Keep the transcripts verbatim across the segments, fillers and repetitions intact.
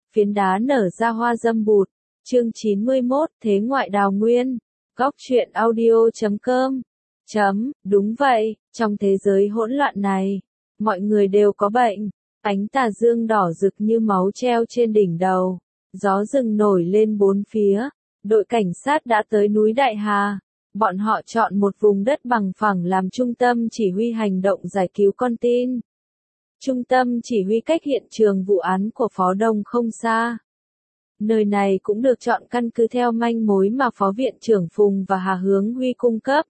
phiến đá nở ra hoa dâm bụt. Chương chín mươi mốt, Thế ngoại đào nguyên. Góc truyện audio chấm com. Chấm, đúng vậy, trong thế giới hỗn loạn này, mọi người đều có bệnh. Ánh tà dương đỏ rực như máu treo trên đỉnh đầu. Gió rừng nổi lên bốn phía. Đội cảnh sát đã tới núi Đại Hà. Bọn họ chọn một vùng đất bằng phẳng làm trung tâm chỉ huy hành động giải cứu con tin. Trung tâm chỉ huy cách hiện trường vụ án của Phó Đông không xa. Nơi này cũng được chọn căn cứ theo manh mối mà Phó Viện trưởng Phùng và Hà Hướng Huy cung cấp.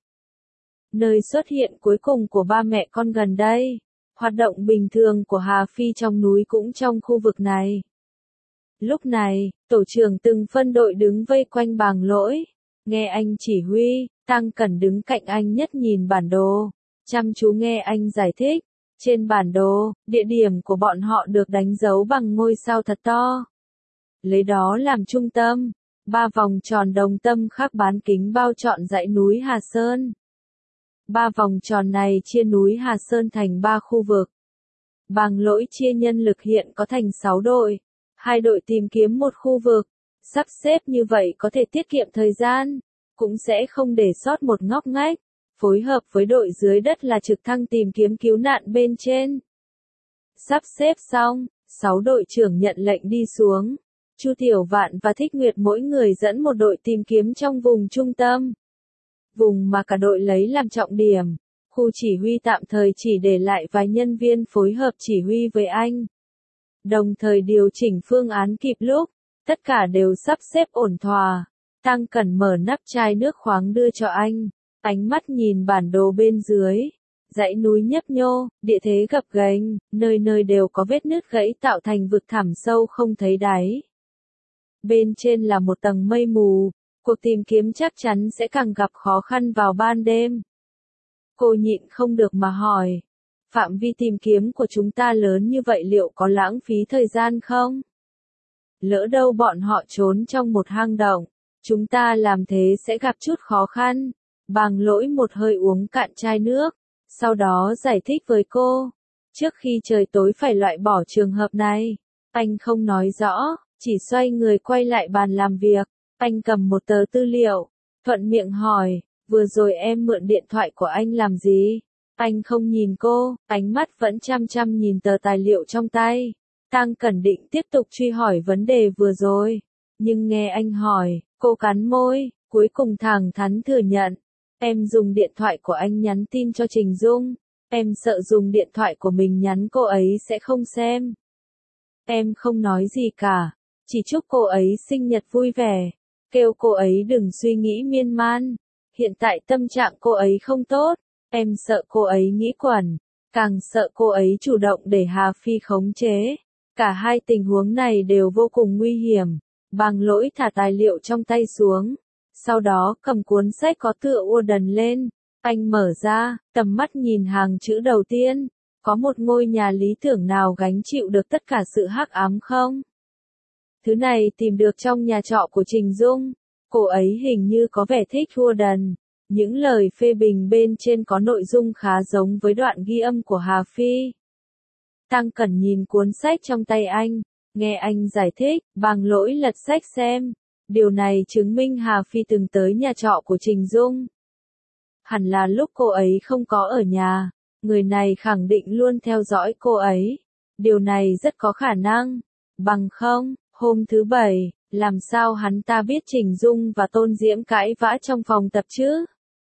Nơi xuất hiện cuối cùng của ba mẹ con gần đây. Hoạt động bình thường của Hà Phi trong núi cũng trong khu vực này. Lúc này, tổ trưởng từng phân đội đứng vây quanh Bàng Lỗi. Nghe anh chỉ huy, Tăng Cẩn đứng cạnh anh nhất nhìn bản đồ. Chăm chú nghe anh giải thích. Trên bản đồ, địa điểm của bọn họ được đánh dấu bằng ngôi sao thật to. Lấy đó làm trung tâm, ba vòng tròn đồng tâm khắc bán kính bao trọn dãy núi Hà Sơn. Ba vòng tròn này chia núi Hà Sơn thành ba khu vực. Bàng Lỗi chia nhân lực hiện có thành sáu đội, hai đội tìm kiếm một khu vực. Sắp xếp như vậy có thể tiết kiệm thời gian, cũng sẽ không để sót một ngóc ngách. Phối hợp với đội dưới đất là trực thăng tìm kiếm cứu nạn bên trên. Sắp xếp xong, sáu đội trưởng nhận lệnh đi xuống. Chu Tiểu Vạn và Thích Nguyệt mỗi người dẫn một đội tìm kiếm trong vùng trung tâm. Vùng mà cả đội lấy làm trọng điểm. Khu chỉ huy tạm thời chỉ để lại vài nhân viên phối hợp chỉ huy với anh. Đồng thời điều chỉnh phương án kịp lúc. Tất cả đều sắp xếp ổn thỏa. Tăng Cẩn mở nắp chai nước khoáng đưa cho anh. Ánh mắt nhìn bản đồ bên dưới. Dãy núi nhấp nhô, địa thế gập ghềnh, nơi nơi đều có vết nứt gãy tạo thành vực thẳm sâu không thấy đáy. Bên trên là một tầng mây mù, cuộc tìm kiếm chắc chắn sẽ càng gặp khó khăn vào ban đêm. Cô nhịn không được mà hỏi, phạm vi tìm kiếm của chúng ta lớn như vậy liệu có lãng phí thời gian không? Lỡ đâu bọn họ trốn trong một hang động, chúng ta làm thế sẽ gặp chút khó khăn. Bàng Lỗi một hơi uống cạn chai nước, sau đó giải thích với cô. Trước khi trời tối phải loại bỏ trường hợp này. Anh không nói rõ, chỉ xoay người quay lại bàn làm việc. Anh cầm một tờ tư liệu, thuận miệng hỏi, vừa rồi em mượn điện thoại của anh làm gì? Anh không nhìn cô, ánh mắt vẫn chăm chăm nhìn tờ tài liệu trong tay. Tăng Cẩn định tiếp tục truy hỏi vấn đề vừa rồi. Nhưng nghe anh hỏi, cô cắn môi, cuối cùng thẳng thắn thừa nhận. Em dùng điện thoại của anh nhắn tin cho Trình Dung. Em sợ dùng điện thoại của mình nhắn cô ấy sẽ không xem. Em không nói gì cả. Chỉ chúc cô ấy sinh nhật vui vẻ. Kêu cô ấy đừng suy nghĩ miên man. Hiện tại tâm trạng cô ấy không tốt. Em sợ cô ấy nghĩ quẩn. Càng sợ cô ấy chủ động để Hà Phi khống chế. Cả hai tình huống này đều vô cùng nguy hiểm. Bàng Lỗi thả tài liệu trong tay xuống. Sau đó cầm cuốn sách có tựa ua đần lên. Anh mở ra, tầm mắt nhìn hàng chữ đầu tiên. Có một ngôi nhà lý tưởng nào gánh chịu được tất cả sự hắc ám không? Thứ này tìm được trong nhà trọ của Trình Dung. Cô ấy hình như có vẻ thích ua đần. Những lời phê bình bên trên có nội dung khá giống với đoạn ghi âm của Hà Phi. Tăng Cẩn nhìn cuốn sách trong tay anh. Nghe anh giải thích, Bàng Lỗi lật sách xem. Điều này chứng minh Hà Phi từng tới nhà trọ của Trình Dung. Hẳn là lúc cô ấy không có ở nhà, người này khẳng định luôn theo dõi cô ấy. Điều này rất có khả năng. Bằng không, hôm thứ bảy, làm sao hắn ta biết Trình Dung và Tôn Diễm cãi vã trong phòng tập chứ?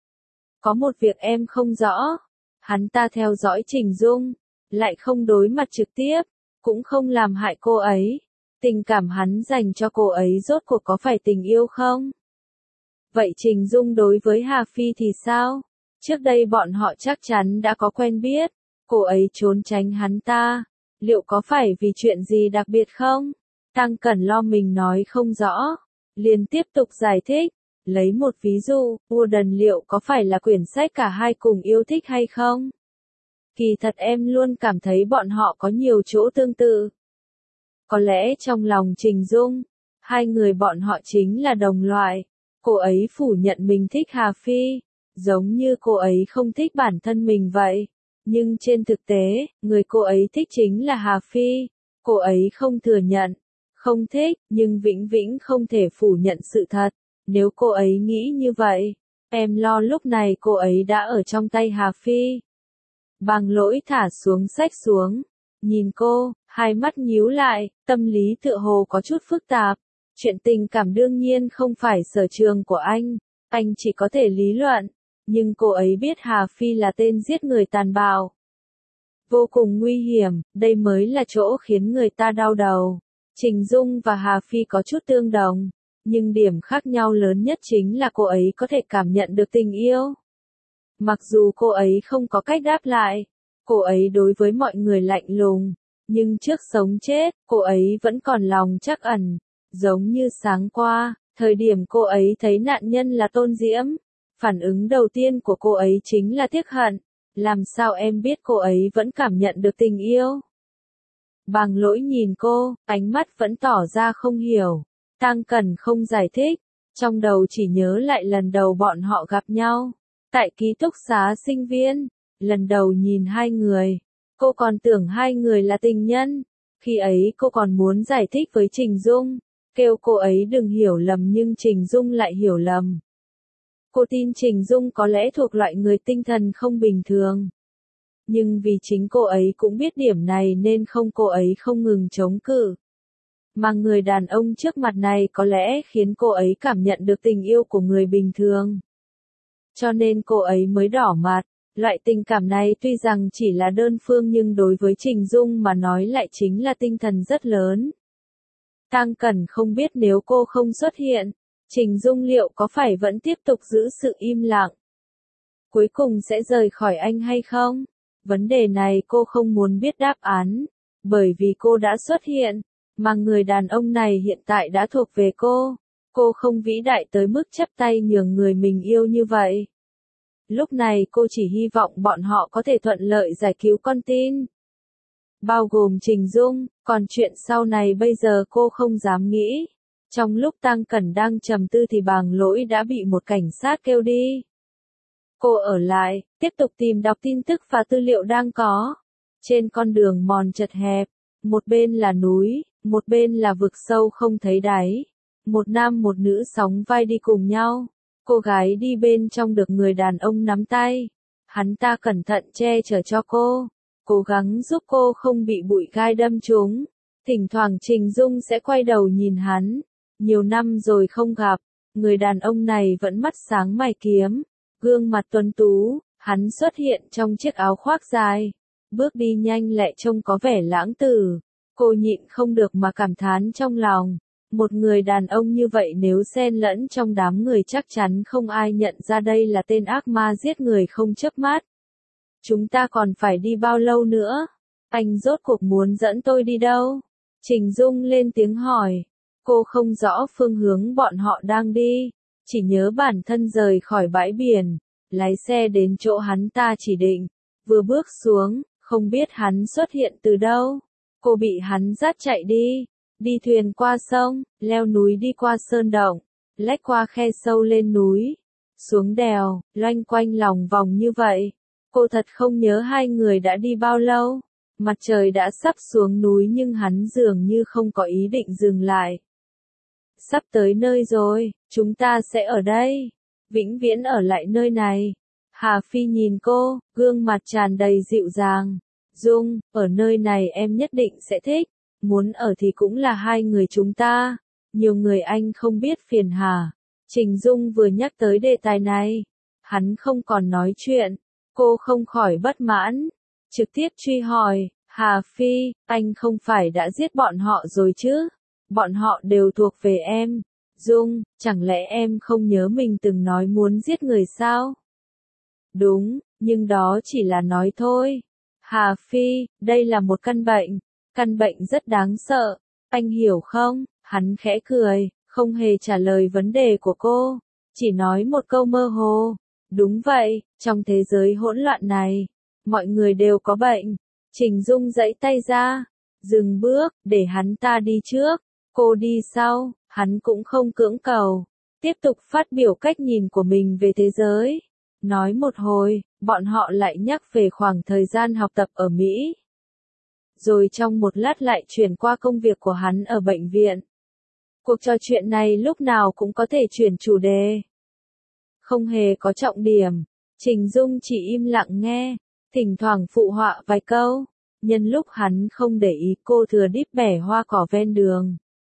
Có một việc em không rõ. Hắn ta theo dõi Trình Dung, lại không đối mặt trực tiếp, cũng không làm hại cô ấy. Tình cảm hắn dành cho cô ấy rốt cuộc có phải tình yêu không? Vậy Trình Dung đối với Hà Phi thì sao? Trước đây bọn họ chắc chắn đã có quen biết. Cô ấy trốn tránh hắn ta. Liệu có phải vì chuyện gì đặc biệt không? Tăng Cẩn lo mình nói không rõ. Liền tiếp tục giải thích. Lấy một ví dụ, Ua Đần liệu có phải là quyển sách cả hai cùng yêu thích hay không? Kỳ thật em luôn cảm thấy bọn họ có nhiều chỗ tương tự. Có lẽ trong lòng Trình Dung, hai người bọn họ chính là đồng loại. Cô ấy phủ nhận mình thích Hà Phi, giống như cô ấy không thích bản thân mình vậy. Nhưng trên thực tế, người cô ấy thích chính là Hà Phi. Cô ấy không thừa nhận, không thích, nhưng vĩnh viễn không thể phủ nhận sự thật. Nếu cô ấy nghĩ như vậy, em lo lúc này cô ấy đã ở trong tay Hà Phi. Bàng Lỗi thả xuống sách xuống, nhìn cô, hai mắt nhíu lại, tâm lý tựa hồ có chút phức tạp. Chuyện tình cảm đương nhiên không phải sở trường của anh, anh chỉ có thể lý luận, nhưng cô ấy biết Hà Phi là tên giết người tàn bạo. Vô cùng nguy hiểm, đây mới là chỗ khiến người ta đau đầu. Trình Dung và Hà Phi có chút tương đồng, nhưng điểm khác nhau lớn nhất chính là cô ấy có thể cảm nhận được tình yêu. Mặc dù cô ấy không có cách đáp lại, cô ấy đối với mọi người lạnh lùng, nhưng trước sống chết, cô ấy vẫn còn lòng trắc ẩn, giống như sáng qua, thời điểm cô ấy thấy nạn nhân là Tôn Diễm, phản ứng đầu tiên của cô ấy chính là tiếc hận, làm sao em biết cô ấy vẫn cảm nhận được tình yêu? Bàng Lỗi nhìn cô, ánh mắt vẫn tỏ ra không hiểu, Tang Cẩn không giải thích, trong đầu chỉ nhớ lại lần đầu bọn họ gặp nhau. Tại ký túc xá sinh viên, lần đầu nhìn hai người, cô còn tưởng hai người là tình nhân. Khi ấy cô còn muốn giải thích với Trình Dung, kêu cô ấy đừng hiểu lầm nhưng Trình Dung lại hiểu lầm. Cô tin Trình Dung có lẽ thuộc loại người tinh thần không bình thường. Nhưng vì chính cô ấy cũng biết điểm này nên không cô ấy không ngừng chống cự. Mà người đàn ông trước mặt này có lẽ khiến cô ấy cảm nhận được tình yêu của người bình thường. Cho nên cô ấy mới đỏ mặt, loại tình cảm này tuy rằng chỉ là đơn phương nhưng đối với Trình Dung mà nói lại chính là tinh thần rất lớn. Tang Cẩn không biết nếu cô không xuất hiện, Trình Dung liệu có phải vẫn tiếp tục giữ sự im lặng? Cuối cùng sẽ rời khỏi anh hay không? Vấn đề này cô không muốn biết đáp án, bởi vì cô đã xuất hiện, mà người đàn ông này hiện tại đã thuộc về cô. Cô không vĩ đại tới mức chắp tay nhường người mình yêu như vậy. Lúc này cô chỉ hy vọng bọn họ có thể thuận lợi giải cứu con tin. Bao gồm Trình Dung, còn chuyện sau này bây giờ cô không dám nghĩ. Trong lúc Tang Cẩn đang trầm tư thì Bàng Lỗi đã bị một cảnh sát kêu đi. Cô ở lại, tiếp tục tìm đọc tin tức và tư liệu đang có. Trên con đường mòn chật hẹp, một bên là núi, một bên là vực sâu không thấy đáy. Một nam một nữ sóng vai đi cùng nhau. Cô gái đi bên trong được người đàn ông nắm tay. Hắn ta cẩn thận che chở cho cô, cố gắng giúp cô không bị bụi gai đâm trúng. Thỉnh thoảng Trình Dung sẽ quay đầu nhìn hắn. Nhiều năm rồi không gặp, người đàn ông này vẫn mắt sáng mày kiếm, gương mặt tuấn tú, hắn xuất hiện trong chiếc áo khoác dài, bước đi nhanh lẹ trông có vẻ lãng tử. Cô nhịn không được mà cảm thán trong lòng, một người đàn ông như vậy nếu xen lẫn trong đám người chắc chắn không ai nhận ra đây là tên ác ma giết người không chớp mắt. Chúng ta còn phải đi bao lâu nữa? Anh rốt cuộc muốn dẫn tôi đi đâu? Trình Dung lên tiếng hỏi. Cô không rõ phương hướng bọn họ đang đi, chỉ nhớ bản thân rời khỏi bãi biển, lái xe đến chỗ hắn ta chỉ định, vừa bước xuống, không biết hắn xuất hiện từ đâu. Cô bị hắn dắt chạy đi, đi thuyền qua sông, leo núi đi qua sơn động, lách qua khe sâu lên núi, xuống đèo, loanh quanh lòng vòng như vậy. Cô thật không nhớ hai người đã đi bao lâu. Mặt trời đã sắp xuống núi nhưng hắn dường như không có ý định dừng lại. Sắp tới nơi rồi, chúng ta sẽ ở đây, vĩnh viễn ở lại nơi này. Hà Phi nhìn cô, gương mặt tràn đầy dịu dàng. Dung, ở nơi này em nhất định sẽ thích, muốn ở thì cũng là hai người chúng ta. Nhiều người anh không biết phiền hà. Trình Dung vừa nhắc tới đề tài này, hắn không còn nói chuyện, cô không khỏi bất mãn, trực tiếp truy hỏi, Hà Phi, anh không phải đã giết bọn họ rồi chứ? Bọn họ đều thuộc về em. Dung, chẳng lẽ em không nhớ mình từng nói muốn giết người sao? Đúng, nhưng đó chỉ là nói thôi. Hà Phi, đây là một căn bệnh, căn bệnh rất đáng sợ, anh hiểu không? Hắn khẽ cười, không hề trả lời vấn đề của cô, chỉ nói một câu mơ hồ. Đúng vậy, trong thế giới hỗn loạn này, mọi người đều có bệnh. Trình Dung giãy tay ra, dừng bước, để hắn ta đi trước, cô đi sau, hắn cũng không cưỡng cầu, tiếp tục phát biểu cách nhìn của mình về thế giới. Nói một hồi, bọn họ lại nhắc về khoảng thời gian học tập ở Mỹ. rồi trong một lát lại chuyển qua công việc của hắn ở bệnh viện. Cuộc trò chuyện này lúc nào cũng có thể chuyển chủ đề. Không hề có trọng điểm, Trình Dung chỉ im lặng nghe, thỉnh thoảng phụ họa vài câu, nhân lúc hắn không để ý cô thừa đíp bẻ hoa cỏ ven đường.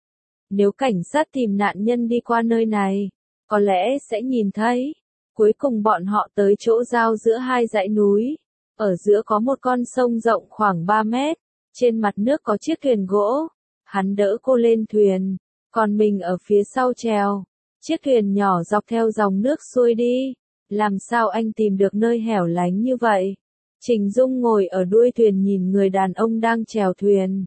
Nếu cảnh sát tìm nạn nhân đi qua nơi này, có lẽ sẽ nhìn thấy. Cuối cùng bọn họ tới chỗ giao giữa hai dãy núi. Ở giữa có một con sông rộng khoảng ba mét, trên mặt nước có chiếc thuyền gỗ. Hắn đỡ cô lên thuyền, còn mình ở phía sau chèo. Chiếc thuyền nhỏ dọc theo dòng nước xuôi đi. Làm sao anh tìm được nơi hẻo lánh như vậy? Trình Dung ngồi ở đuôi thuyền nhìn người đàn ông đang chèo thuyền.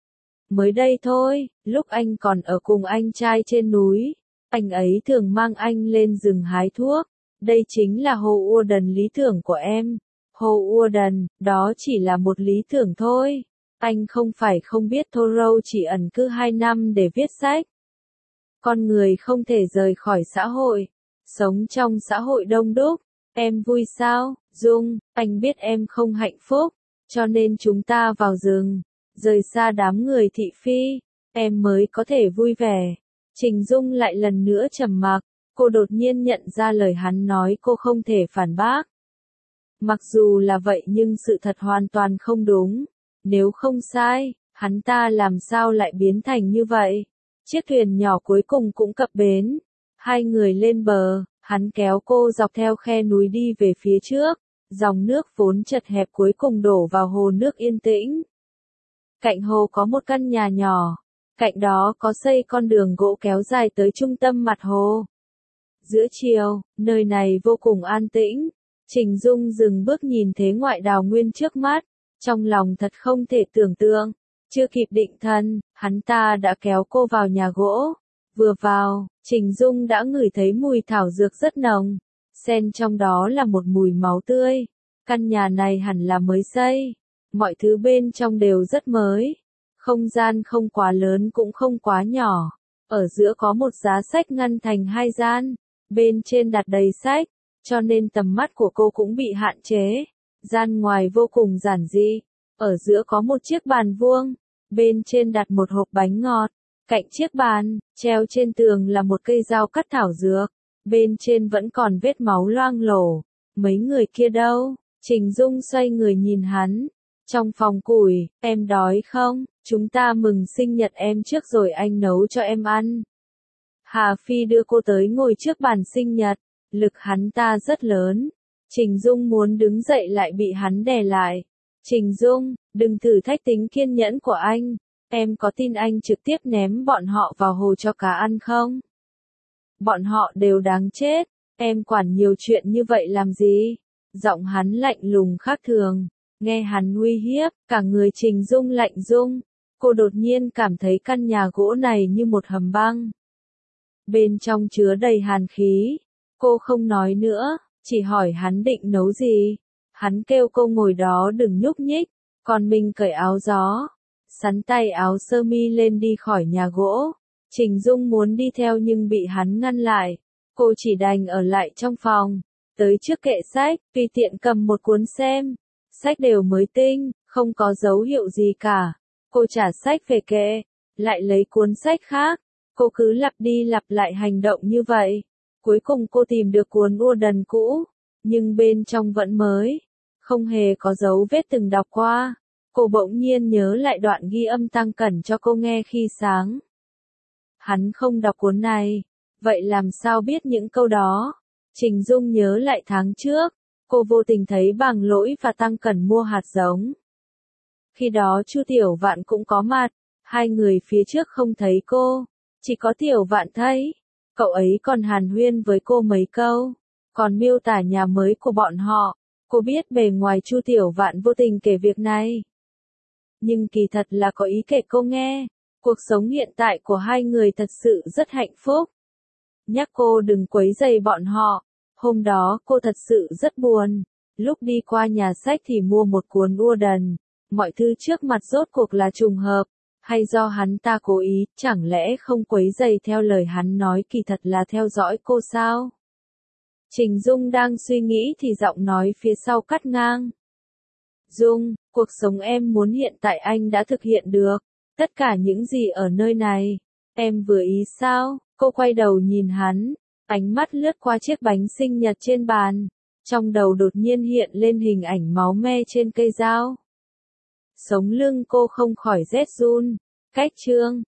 Mới đây thôi, lúc anh còn ở cùng anh trai trên núi, anh ấy thường mang anh lên rừng hái thuốc. Đây chính là Hồ Uorden lý tưởng của em. Hồ Uorden, đó chỉ là một lý tưởng thôi. Anh không phải không biết Thoreau chỉ ẩn cư hai năm để viết sách. Con người không thể rời khỏi xã hội, sống trong xã hội đông đúc. Em vui sao, Dung? Anh biết em không hạnh phúc, cho nên chúng ta vào rừng, rời xa đám người thị phi, em mới có thể vui vẻ. Trình Dung lại lần nữa trầm mặc, cô đột nhiên nhận ra lời hắn nói cô không thể phản bác. Mặc dù là vậy nhưng sự thật hoàn toàn không đúng. Nếu không sai, hắn ta làm sao lại biến thành như vậy? Chiếc thuyền nhỏ cuối cùng cũng cập bến. Hai người lên bờ, hắn kéo cô dọc theo khe núi đi về phía trước. Dòng nước vốn chật hẹp cuối cùng đổ vào hồ nước yên tĩnh. Cạnh hồ có một căn nhà nhỏ. Cạnh đó có xây con đường gỗ kéo dài tới trung tâm mặt hồ. Giữa chiều, nơi này vô cùng an tĩnh. Trình Dung dừng bước nhìn thế ngoại đào nguyên trước mắt. Trong lòng thật không thể tưởng tượng. Chưa kịp định thần, hắn ta đã kéo cô vào nhà gỗ. Vừa vào, Trình Dung đã ngửi thấy mùi thảo dược rất nồng. Xen trong đó là một mùi máu tươi. Căn nhà này hẳn là mới xây. Mọi thứ bên trong đều rất mới. Không gian không quá lớn cũng không quá nhỏ. Ở giữa có một giá sách ngăn thành hai gian. Bên trên đặt đầy sách, cho nên tầm mắt của cô cũng bị hạn chế. Gian ngoài vô cùng giản dị. Ở giữa có một chiếc bàn vuông. Bên trên đặt một hộp bánh ngọt. Cạnh chiếc bàn, treo trên tường là một cây dao cắt thảo dược. Bên trên vẫn còn vết máu loang lổ. Mấy người kia đâu? Trình Dung xoay người nhìn hắn. Trong phòng củi, em đói không? Chúng ta mừng sinh nhật em trước rồi anh nấu cho em ăn. Hà Phi đưa cô tới ngồi trước bàn sinh nhật. Lực hắn ta rất lớn. Trình Dung muốn đứng dậy lại bị hắn đè lại. Trình Dung, đừng thử thách tính kiên nhẫn của anh. Em có tin anh trực tiếp ném bọn họ vào hồ cho cá ăn không? Bọn họ đều đáng chết. Em quản nhiều chuyện như vậy làm gì? Giọng hắn lạnh lùng khác thường. Nghe hắn uy hiếp, cả người Trình Dung lạnh rung. Cô đột nhiên cảm thấy căn nhà gỗ này như một hầm băng. Bên trong chứa đầy hàn khí. Cô không nói nữa, chỉ hỏi hắn định nấu gì. Hắn kêu cô ngồi đó đừng nhúc nhích, còn mình cởi áo gió. Sắn tay áo sơ mi lên đi khỏi nhà gỗ. Trình Dung muốn đi theo nhưng bị hắn ngăn lại. Cô chỉ đành ở lại trong phòng. Tới trước kệ sách, tùy tiện cầm một cuốn xem. Sách đều mới tinh, không có dấu hiệu gì cả. Cô trả sách về kệ, lại lấy cuốn sách khác. Cô cứ lặp đi lặp lại hành động như vậy. Cuối cùng cô tìm được cuốn Uorden cũ, nhưng bên trong vẫn mới. Không hề có dấu vết từng đọc qua. Cô bỗng nhiên nhớ lại đoạn ghi âm Tăng Cẩn cho cô nghe khi sáng. Hắn không đọc cuốn này, vậy làm sao biết những câu đó? Trình Dung nhớ lại tháng trước, cô vô tình thấy Bàng Lỗi và Tăng Cẩn mua hạt giống. Khi đó Chu Tiểu Vạn cũng có mặt, hai người phía trước không thấy cô, chỉ có Tiểu Vạn thấy. Cậu ấy còn hàn huyên với cô mấy câu, còn miêu tả nhà mới của bọn họ. Cô biết bề ngoài Chu Tiểu Vạn vô tình kể việc này. Nhưng kỳ thật là có ý kể cô nghe. Cuộc sống hiện tại của hai người thật sự rất hạnh phúc. Nhắc cô đừng quấy rầy bọn họ. Hôm đó cô thật sự rất buồn. Lúc đi qua nhà sách thì mua một cuốn Uorden. Mọi thứ trước mặt rốt cuộc là trùng hợp. Hay do hắn ta cố ý, chẳng lẽ không quấy rầy theo lời hắn nói kỳ thật là theo dõi cô sao? Trình Dung đang suy nghĩ thì giọng nói phía sau cắt ngang. Dung, cuộc sống em muốn hiện tại anh đã thực hiện được. Tất cả những gì ở nơi này, em vừa ý sao? Cô quay đầu nhìn hắn, ánh mắt lướt qua chiếc bánh sinh nhật trên bàn. Trong đầu đột nhiên hiện lên hình ảnh máu me trên cây dao. Sống lưng cô không khỏi rét run. Cách chương